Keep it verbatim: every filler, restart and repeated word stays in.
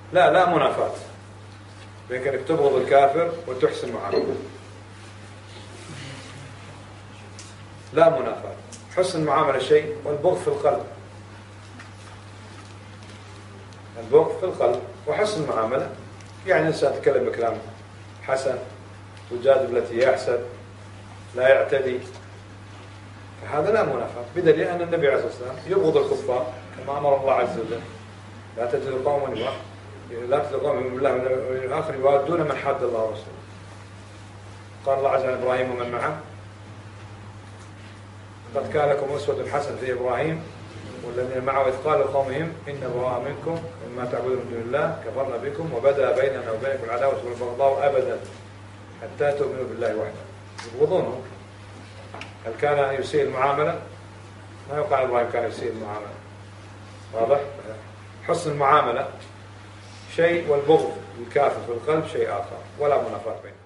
لا لا منافاة بين انك تبغض الكافر وتحسن معاملته، لا منافاة. حسن المعاملة شيء والبغض في القلب، البغض في القلب وحسن المعاملة يعني إنسان يتكلم بكلام حسن وجادل التي هي أحسن، لا يعتدي، فهذا لا منافاة، بدليل أن النبي عليه الصلاة والسلام يبغض الكفار كما أمر الله عز وجل: لا تجد قوما لا تجد قوما من الله واليوم الآخر يوادون من حاد الله ورسوله. قال الله عز وجل: إبراهيم ومن معه قد كان لكم أسوة حسنة في إبراهيم والذين معه إذ قالوا لقومهم إنا براء منكم ومما تعبدون من دون الله كفرنا بكم وبدا بيننا وبينكم العداوة والبغضاء أبدا حتى تؤمنوا بالله وحده. يبغضونه. هل كان يسيء المعاملة؟ ما يقع إبراهيم كان يسيء المعاملة، واضح؟ حسن المعاملة شيء والبغض الكافر في القلب شيء آخر، ولا منافاة بينهم.